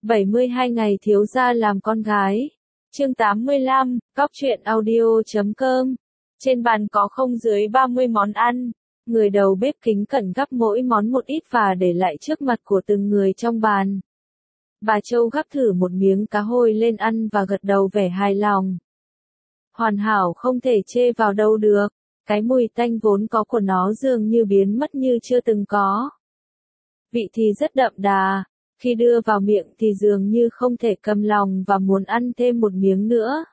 72 ngày thiếu gia làm con gái. Chương 85, cóc truyện audio.com. Trên bàn có không dưới 30 món ăn. Người đầu bếp kính cẩn gắp mỗi món một ít và để lại trước mặt của từng người trong bàn. Bà Châu gắp thử một miếng cá hôi lên ăn và gật đầu vẻ hài lòng. Hoàn hảo không thể chê vào đâu được. Cái mùi tanh vốn có của nó dường như biến mất như chưa từng có. Vị thì rất đậm đà. Khi đưa vào miệng thì dường như không thể cầm lòng và muốn ăn thêm một miếng nữa.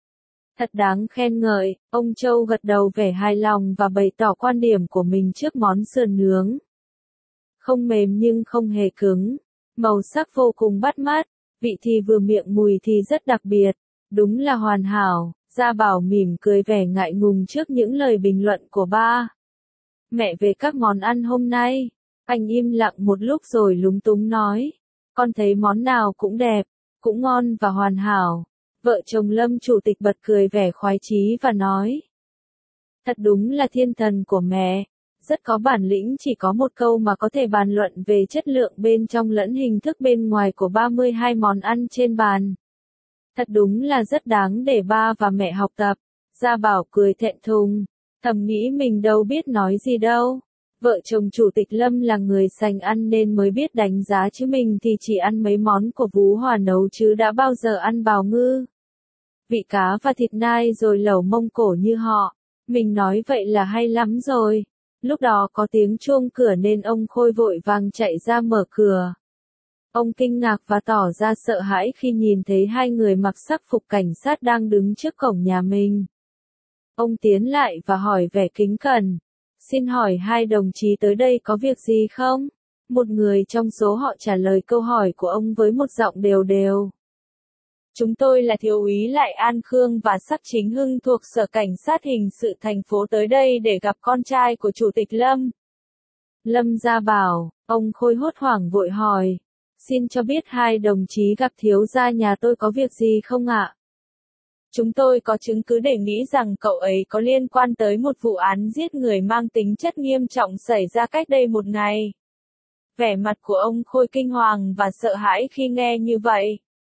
Thật đáng khen ngợi, ông Châu gật đầu vẻ hài lòng và bày tỏ quan điểm của mình trước món sườn nướng. Không mềm nhưng không hề cứng, màu sắc vô cùng bắt mắt, vị thì vừa miệng mùi thì rất đặc biệt, đúng là hoàn hảo. Gia Bảo mỉm cười vẻ ngại ngùng trước những lời bình luận của ba mẹ về các món ăn hôm nay. Anh im lặng một lúc rồi lúng túng nói, con thấy món nào cũng đẹp, cũng ngon và hoàn hảo. Vợ chồng Lâm chủ tịch bật cười vẻ khoái chí và nói, thật đúng là thiên thần của mẹ, rất có bản lĩnh, chỉ có một câu mà có thể bàn luận về chất lượng bên trong lẫn hình thức bên ngoài của 32 món ăn trên bàn. Thật đúng là rất đáng để ba và mẹ học tập. Gia Bảo cười thẹn thùng, thầm nghĩ mình đâu biết nói gì đâu. Vợ chồng chủ tịch Lâm là người sành ăn nên mới biết đánh giá, chứ mình thì chỉ ăn mấy món của Vú Hòa nấu chứ đã bao giờ ăn bào ngư, vị cá và thịt nai rồi lẩu Mông Cổ như họ. Mình nói vậy là hay lắm rồi. Lúc đó có tiếng chuông cửa nên ông Khôi vội vàng chạy ra mở cửa. Ông kinh ngạc và tỏ ra sợ hãi khi nhìn thấy hai người mặc sắc phục cảnh sát đang đứng trước cổng nhà mình. Ông tiến lại và hỏi vẻ kính cẩn, xin hỏi hai đồng chí tới đây có việc gì không? Một người trong số họ trả lời câu hỏi của ông với một giọng đều đều. Chúng tôi là thiếu úy Lại An Khương và Sắc Chính Hưng thuộc Sở Cảnh sát Hình sự thành phố tới đây để gặp con trai của Chủ tịch Lâm. Lâm Gia Bảo, ông Khôi hốt hoảng vội hỏi, xin cho biết hai đồng chí gặp thiếu gia nhà tôi có việc gì không ạ? Chúng tôi có chứng cứ để nghĩ rằng cậu ấy có liên quan tới một vụ án giết người mang tính chất nghiêm trọng xảy ra cách đây một ngày. Vẻ mặt của ông Khôi kinh hoàng và sợ hãi khi nghe như vậy.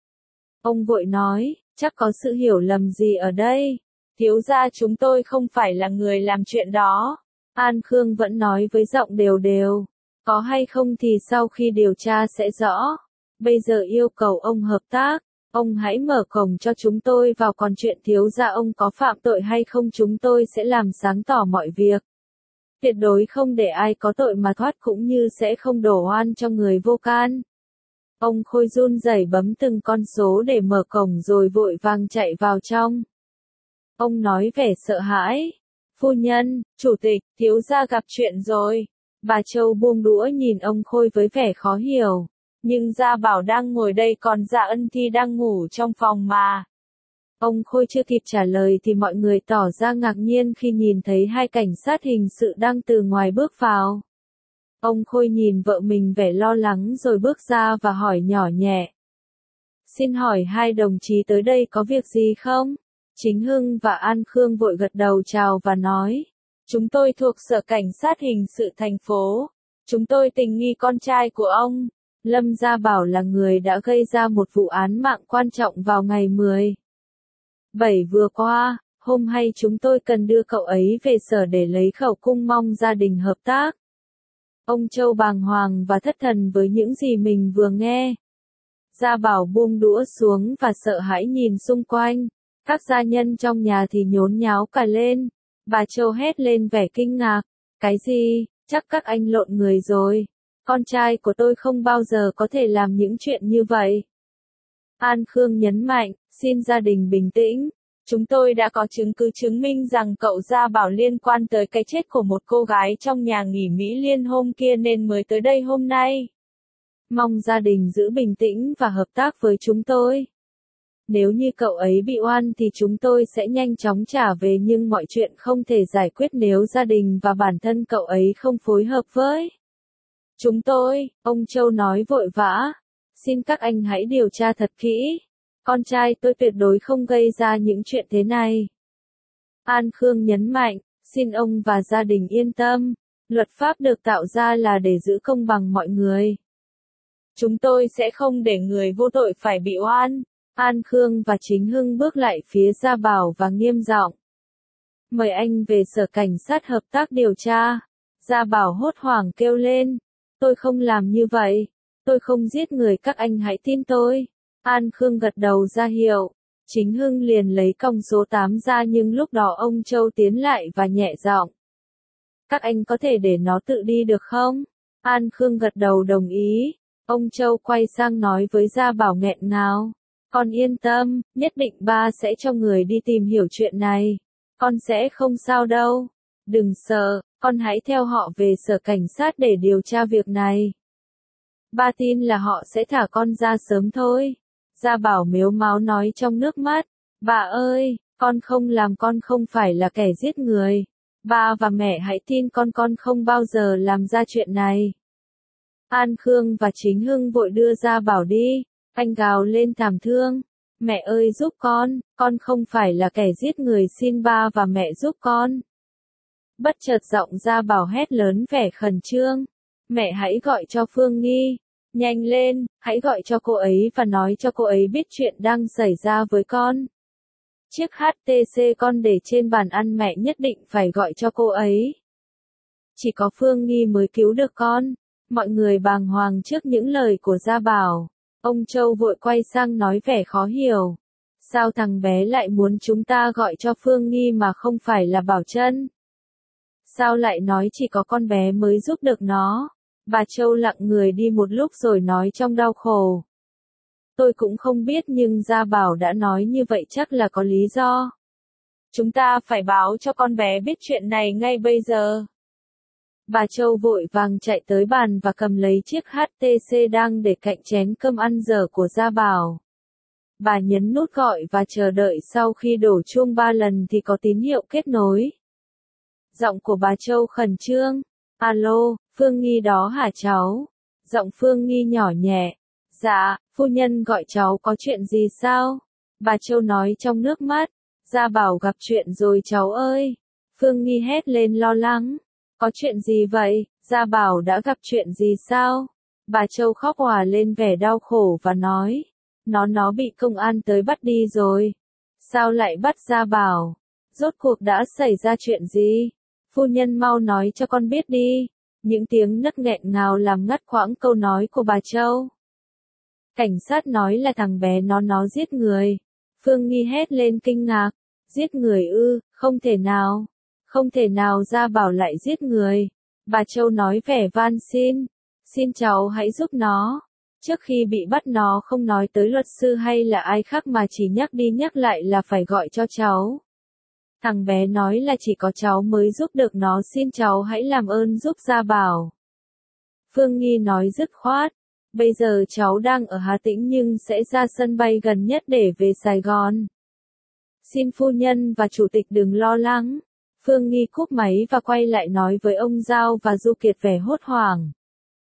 Ông vội nói, chắc có sự hiểu lầm gì ở đây. Thiếu gia chúng tôi không phải là người làm chuyện đó. An Khương vẫn nói với giọng đều đều. Có hay không thì sau khi điều tra sẽ rõ. Bây giờ yêu cầu ông hợp tác. Ông hãy mở cổng cho chúng tôi vào, còn chuyện thiếu gia ông có phạm tội hay không chúng tôi sẽ làm sáng tỏ mọi việc. Tuyệt đối không để ai có tội mà thoát, cũng như sẽ không đổ oan cho người vô can. Ông Khôi run rẩy bấm từng con số để mở cổng rồi vội vàng chạy vào trong. Ông nói vẻ sợ hãi. Phu nhân, chủ tịch, thiếu gia gặp chuyện rồi. Bà Châu buông đũa nhìn ông Khôi với vẻ khó hiểu. Nhưng Gia Bảo đang ngồi đây còn Gia Ân Thi đang ngủ trong phòng mà. Ông Khôi chưa kịp trả lời thì mọi người tỏ ra ngạc nhiên khi nhìn thấy hai cảnh sát hình sự đang từ ngoài bước vào. Ông Khôi nhìn vợ mình vẻ lo lắng rồi bước ra và hỏi nhỏ nhẹ. Xin hỏi hai đồng chí tới đây có việc gì không? Chính Hưng và An Khương vội gật đầu chào và nói. Chúng tôi thuộc Sở Cảnh sát Hình sự thành phố. Chúng tôi tình nghi con trai của ông, Lâm Gia Bảo, là người đã gây ra một vụ án mạng quan trọng vào ngày 17 vừa qua. Hôm nay chúng tôi cần đưa cậu ấy về sở để lấy khẩu cung, mong gia đình hợp tác. Ông Châu bàng hoàng và thất thần với những gì mình vừa nghe. Gia Bảo buông đũa xuống và sợ hãi nhìn xung quanh. Các gia nhân trong nhà thì nhốn nháo cả lên. Bà Châu hét lên vẻ kinh ngạc. Cái gì? Chắc các anh lộn người rồi. Con trai của tôi không bao giờ có thể làm những chuyện như vậy. An Khương nhấn mạnh, xin gia đình bình tĩnh. Chúng tôi đã có chứng cứ chứng minh rằng cậu Gia Bảo liên quan tới cái chết của một cô gái trong nhà nghỉ Mỹ Liên hôm kia nên mới tới đây hôm nay. Mong gia đình giữ bình tĩnh và hợp tác với chúng tôi. Nếu như cậu ấy bị oan thì chúng tôi sẽ nhanh chóng trả về, nhưng mọi chuyện không thể giải quyết nếu gia đình và bản thân cậu ấy không phối hợp với chúng tôi. Ông Châu nói vội vã. Xin các anh hãy điều tra thật kỹ. Con trai tôi tuyệt đối không gây ra những chuyện thế này. An Khương nhấn mạnh, xin ông và gia đình yên tâm. Luật pháp được tạo ra là để giữ công bằng mọi người. Chúng tôi sẽ không để người vô tội phải bị oan. An Khương và Chính Hưng bước lại phía Gia Bảo và nghiêm giọng. Mời anh về sở cảnh sát hợp tác điều tra. Gia Bảo hốt hoảng kêu lên. Tôi không làm như vậy. Tôi không giết người, các anh hãy tin tôi. An Khương gật đầu ra hiệu. Chính Hưng liền lấy còng số 8 ra, nhưng lúc đó ông Châu tiến lại và nhẹ giọng. Các anh có thể để nó tự đi được không? An Khương gật đầu đồng ý. Ông Châu quay sang nói với Gia Bảo nghẹn ngào. Con yên tâm, nhất định ba sẽ cho người đi tìm hiểu chuyện này. Con sẽ không sao đâu. Đừng sợ, con hãy theo họ về sở cảnh sát để điều tra việc này. Ba tin là họ sẽ thả con ra sớm thôi. Gia Bảo mếu máo nói trong nước mắt. Bà ơi, con không làm, con không phải là kẻ giết người. Ba và mẹ hãy tin con không bao giờ làm ra chuyện này. An Khương và Chính Hưng vội đưa Gia Bảo đi. Anh gào lên thảm thương. Mẹ ơi giúp con không phải là kẻ giết người, xin ba và mẹ giúp con. Bất chợt giọng Gia Bảo hét lớn vẻ khẩn trương. Mẹ hãy gọi cho Phương Nghi. Nhanh lên, hãy gọi cho cô ấy và nói cho cô ấy biết chuyện đang xảy ra với con. Chiếc HTC con để trên bàn ăn, mẹ nhất định phải gọi cho cô ấy. Chỉ có Phương Nghi mới cứu được con. Mọi người bàng hoàng trước những lời của Gia Bảo. Ông Châu vội quay sang nói vẻ khó hiểu. Sao thằng bé lại muốn chúng ta gọi cho Phương Nghi mà không phải là Bảo Trân? Sao lại nói chỉ có con bé mới giúp được nó? Bà Châu lặng người đi một lúc rồi nói trong đau khổ. Tôi cũng không biết, nhưng Gia Bảo đã nói như vậy chắc là có lý do. Chúng ta phải báo cho con bé biết chuyện này ngay bây giờ. Bà Châu vội vàng chạy tới bàn và cầm lấy chiếc HTC đang để cạnh chén cơm ăn dở của Gia Bảo. Bà nhấn nút gọi và chờ đợi, sau khi đổ chuông 3 lần thì có tín hiệu kết nối. Giọng của bà Châu khẩn trương. Alo, Phương Nghi đó hả cháu? Giọng Phương Nghi nhỏ nhẹ. Dạ, phu nhân gọi cháu có chuyện gì sao? Bà Châu nói trong nước mắt. Gia Bảo gặp chuyện rồi cháu ơi. Phương Nghi hét lên lo lắng. Có chuyện gì vậy? Gia Bảo đã gặp chuyện gì sao? Bà Châu khóc òa lên vẻ đau khổ và nói. Nó bị công an tới bắt đi rồi. Sao lại bắt Gia Bảo? Rốt cuộc đã xảy ra chuyện gì? Phu nhân mau nói cho con biết đi. Những tiếng nấc nghẹn ngào làm ngắt quãng câu nói của bà Châu. Cảnh sát nói là thằng bé nó giết người. Phương Nghi hét lên kinh ngạc. Giết người ư? Không thể nào. Không thể nào Gia Bảo lại giết người. Bà Châu nói vẻ van xin. Xin cháu hãy giúp nó. Trước khi bị bắt nó không nói tới luật sư hay là ai khác mà chỉ nhắc đi nhắc lại là phải gọi cho cháu. Thằng bé nói là chỉ có cháu mới giúp được nó, xin cháu hãy làm ơn giúp Gia Bảo. Phương Nghi nói dứt khoát. Bây giờ cháu đang ở Hà Tĩnh nhưng sẽ ra sân bay gần nhất để về Sài Gòn. Xin phu nhân và chủ tịch đừng lo lắng. Phương Nghi cúp máy và quay lại nói với ông Giao và Du Kiệt vẻ hốt hoảng.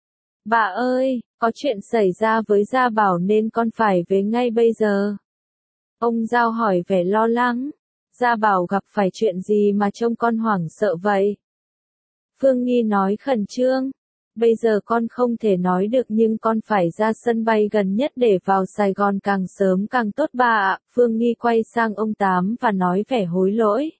Bà ơi, có chuyện xảy ra với Gia Bảo nên con phải về ngay bây giờ. Ông Giao hỏi vẻ lo lắng. Gia Bảo gặp phải chuyện gì mà trông con hoảng sợ vậy? Phương Nghi nói khẩn trương. Bây giờ con không thể nói được nhưng con phải ra sân bay gần nhất để vào Sài Gòn càng sớm càng tốt bà ạ. Phương Nghi quay sang ông Tám và nói vẻ hối lỗi.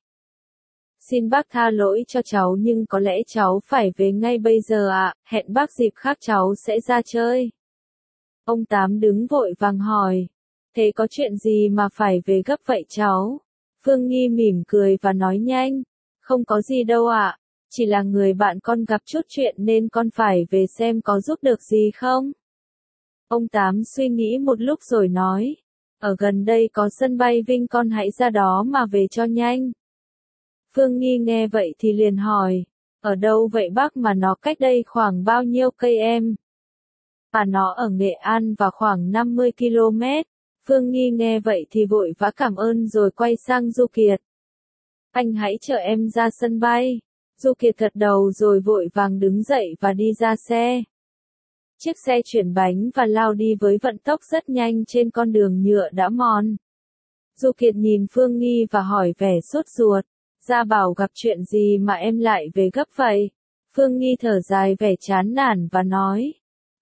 Xin bác tha lỗi cho cháu nhưng có lẽ cháu phải về ngay bây giờ ạ, hẹn bác dịp khác cháu sẽ ra chơi. Ông Tám đứng vội vàng hỏi. Thế có chuyện gì mà phải về gấp vậy cháu? Phương Nghi mỉm cười và nói nhanh. Không có gì đâu ạ. Chỉ là người bạn con gặp chút chuyện nên con phải về xem có giúp được gì không? Ông Tám suy nghĩ một lúc rồi nói. Ở gần đây có sân bay Vinh, con hãy ra đó mà về cho nhanh. Phương Nghi nghe vậy thì liền hỏi. Ở đâu vậy bác, mà nó cách đây khoảng bao nhiêu cây em? Và nó ở Nghệ An và khoảng 50 km. Phương Nghi nghe vậy thì vội vã cảm ơn rồi quay sang Du Kiệt. Anh hãy chở em ra sân bay. Du Kiệt gật đầu rồi vội vàng đứng dậy và đi ra xe. Chiếc xe chuyển bánh và lao đi với vận tốc rất nhanh trên con đường nhựa đã mòn. Du Kiệt nhìn Phương Nghi và hỏi vẻ sốt ruột. Gia Bảo gặp chuyện gì mà em lại về gấp vậy? Phương Nghi thở dài vẻ chán nản và nói.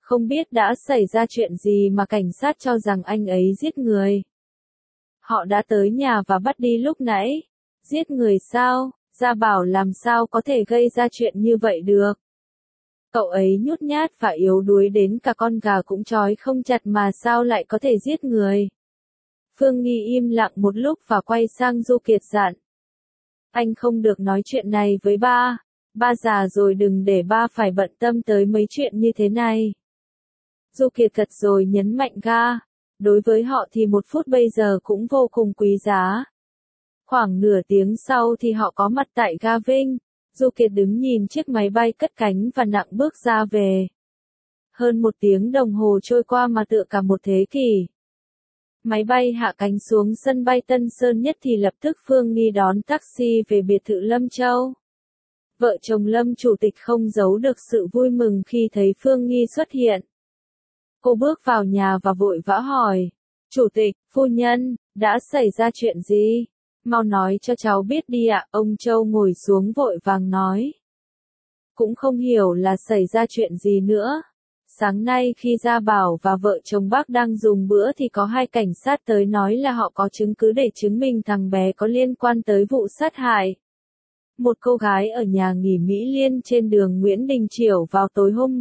Không biết đã xảy ra chuyện gì mà cảnh sát cho rằng anh ấy giết người. Họ đã tới nhà và bắt đi lúc nãy. Giết người sao? Gia Bảo làm sao có thể gây ra chuyện như vậy được? Cậu ấy nhút nhát và yếu đuối đến cả con gà cũng trói không chặt mà sao lại có thể giết người? Phương Nghi im lặng một lúc và quay sang Du Kiệt dặn. Anh không được nói chuyện này với ba. Ba già rồi, đừng để ba phải bận tâm tới mấy chuyện như thế này. Du Kiệt gật rồi nhấn mạnh ga. Đối với họ thì 1 phút bây giờ cũng vô cùng quý giá. Khoảng nửa tiếng sau thì họ có mặt tại ga Vinh. Du Kiệt đứng nhìn chiếc máy bay cất cánh và nặng bước ra về. Hơn 1 tiếng đồng hồ trôi qua mà tựa cả một thế kỷ. Máy bay hạ cánh xuống sân bay Tân Sơn Nhất thì lập tức Phương Nghi đón taxi về biệt thự Lâm Châu. Vợ chồng Lâm chủ tịch không giấu được sự vui mừng khi thấy Phương Nghi xuất hiện. Cô bước vào nhà và vội vã hỏi. Chủ tịch, phu nhân, đã xảy ra chuyện gì? Mau nói cho cháu biết đi ạ. Ông Châu ngồi xuống vội vàng nói. Cũng không hiểu là xảy ra chuyện gì nữa. Sáng nay khi Gia Bảo và vợ chồng bác đang dùng bữa thì có 2 cảnh sát tới nói là họ có chứng cứ để chứng minh thằng bé có liên quan tới vụ sát hại một cô gái ở nhà nghỉ Mỹ Liên trên đường Nguyễn Đình Chiểu vào tối hôm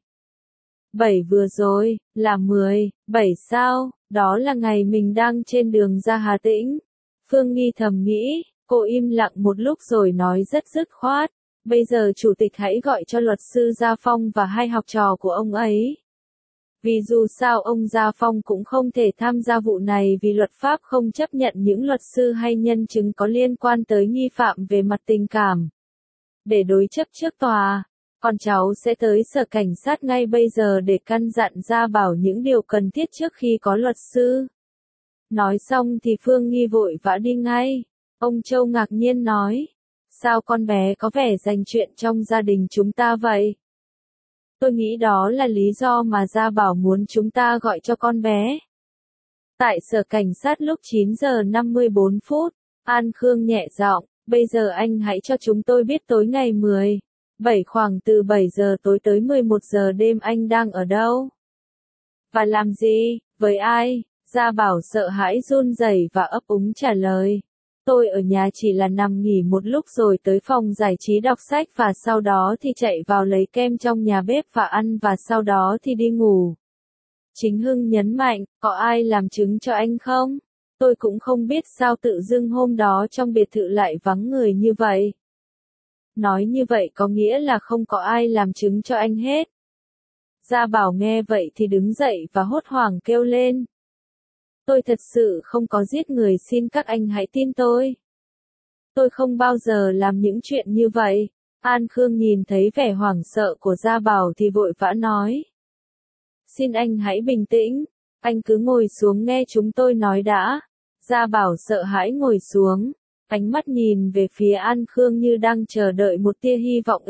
10/7 vừa rồi, là 10/7 sao? Đó là ngày mình đang trên đường ra Hà Tĩnh. Phương Nghi thầm nghĩ, cô im lặng một lúc rồi nói rất dứt khoát. Bây giờ chủ tịch hãy gọi cho luật sư Gia Phong và 2 học trò của ông ấy. Vì dù sao ông Gia Phong cũng không thể tham gia vụ này vì luật pháp không chấp nhận những luật sư hay nhân chứng có liên quan tới nghi phạm về mặt tình cảm. Để đối chất trước tòa, con cháu sẽ tới sở cảnh sát ngay bây giờ để căn dặn Gia Bảo những điều cần thiết trước khi có luật sư. Nói xong thì Phương Nghi vội vã đi ngay. Ông Châu ngạc nhiên nói. Sao con bé có vẻ giành chuyện trong gia đình chúng ta vậy? Tôi nghĩ đó là lý do mà Gia Bảo muốn chúng ta gọi cho con bé. Tại sở cảnh sát lúc 9:54, An Khương nhẹ giọng, bây giờ anh hãy cho chúng tôi biết tối ngày 10/7 khoảng từ 7 giờ tối tới 11 giờ đêm anh đang ở đâu? Và làm gì? Với ai? Gia Bảo sợ hãi run rẩy và ấp úng trả lời. Tôi ở nhà chỉ là nằm nghỉ một lúc rồi tới phòng giải trí đọc sách và sau đó thì chạy vào lấy kem trong nhà bếp và ăn và sau đó thì đi ngủ. Chính Hưng nhấn mạnh, có ai làm chứng cho anh không? Tôi cũng không biết sao tự dưng hôm đó trong biệt thự lại vắng người như vậy. Nói như vậy có nghĩa là không có ai làm chứng cho anh hết. Gia Bảo nghe vậy thì đứng dậy và hốt hoảng kêu lên. Tôi thật sự không có giết người, xin các anh hãy tin tôi. Tôi không bao giờ làm những chuyện như vậy. An Khương nhìn thấy vẻ hoảng sợ của Gia Bảo thì vội vã nói. Xin anh hãy bình tĩnh, anh cứ ngồi xuống nghe chúng tôi nói đã. Gia Bảo sợ hãi ngồi xuống, ánh mắt nhìn về phía An Khương như đang chờ đợi một tia hy vọng.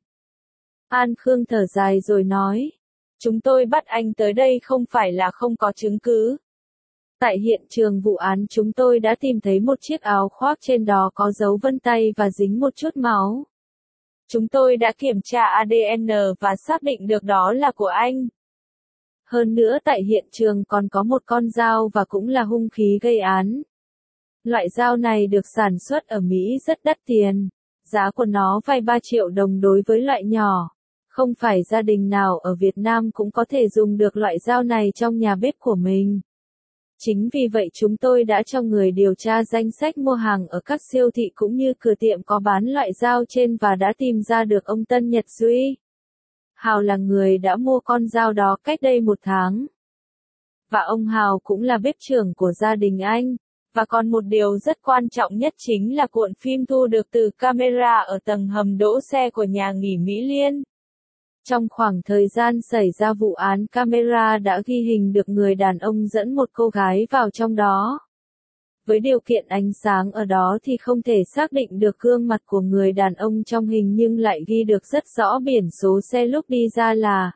An Khương thở dài rồi nói. Chúng tôi bắt anh tới đây không phải là không có chứng cứ. Tại hiện trường vụ án chúng tôi đã tìm thấy một chiếc áo khoác trên đó có dấu vân tay và dính một chút máu. Chúng tôi đã kiểm tra ADN và xác định được đó là của anh. Hơn nữa tại hiện trường còn có một con dao và cũng là hung khí gây án. Loại dao này được sản xuất ở Mỹ rất đắt tiền. Giá của nó vài 3 triệu đồng đối với loại nhỏ. Không phải gia đình nào ở Việt Nam cũng có thể dùng được loại dao này trong nhà bếp của mình. Chính vì vậy chúng tôi đã cho người điều tra danh sách mua hàng ở các siêu thị cũng như cửa tiệm có bán loại dao trên và đã tìm ra được ông Tân Nhật Duy Hào là người đã mua con dao đó cách đây 1 tháng. Và ông Hào cũng là bếp trưởng của gia đình anh. Và còn một điều rất quan trọng nhất chính là cuộn phim thu được từ camera ở tầng hầm đỗ xe của nhà nghỉ Mỹ Liên. Trong khoảng thời gian xảy ra vụ án, camera đã ghi hình được người đàn ông dẫn một cô gái vào trong đó. Với điều kiện ánh sáng ở đó thì không thể xác định được gương mặt của người đàn ông trong hình nhưng lại ghi được rất rõ biển số xe lúc đi ra là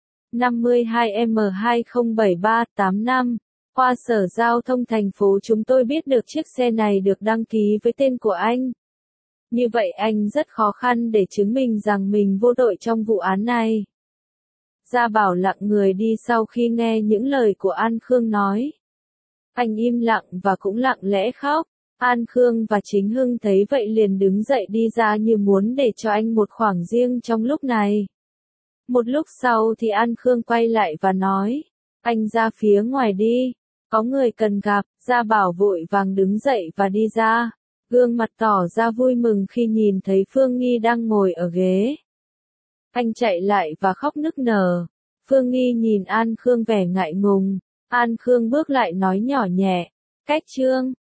52M207385. Qua Sở Giao thông thành phố chúng tôi biết được chiếc xe này được đăng ký với tên của anh. Như vậy anh rất khó khăn để chứng minh rằng mình vô tội trong vụ án này. Gia Bảo lặng người đi sau khi nghe những lời của An Khương nói. Anh im lặng và cũng lặng lẽ khóc. An Khương và Chính Hưng thấy vậy liền đứng dậy đi ra như muốn để cho anh một khoảng riêng trong lúc này. Một lúc sau thì An Khương quay lại và nói, anh ra phía ngoài đi, có người cần gặp. Gia Bảo vội vàng đứng dậy và đi ra, gương mặt tỏ ra vui mừng khi nhìn thấy Phương Nghi đang ngồi ở ghế. Anh chạy lại và khóc nức nở. Phương Nghi nhìn An Khương vẻ ngại ngùng. An Khương bước lại nói nhỏ nhẹ, cách Trương.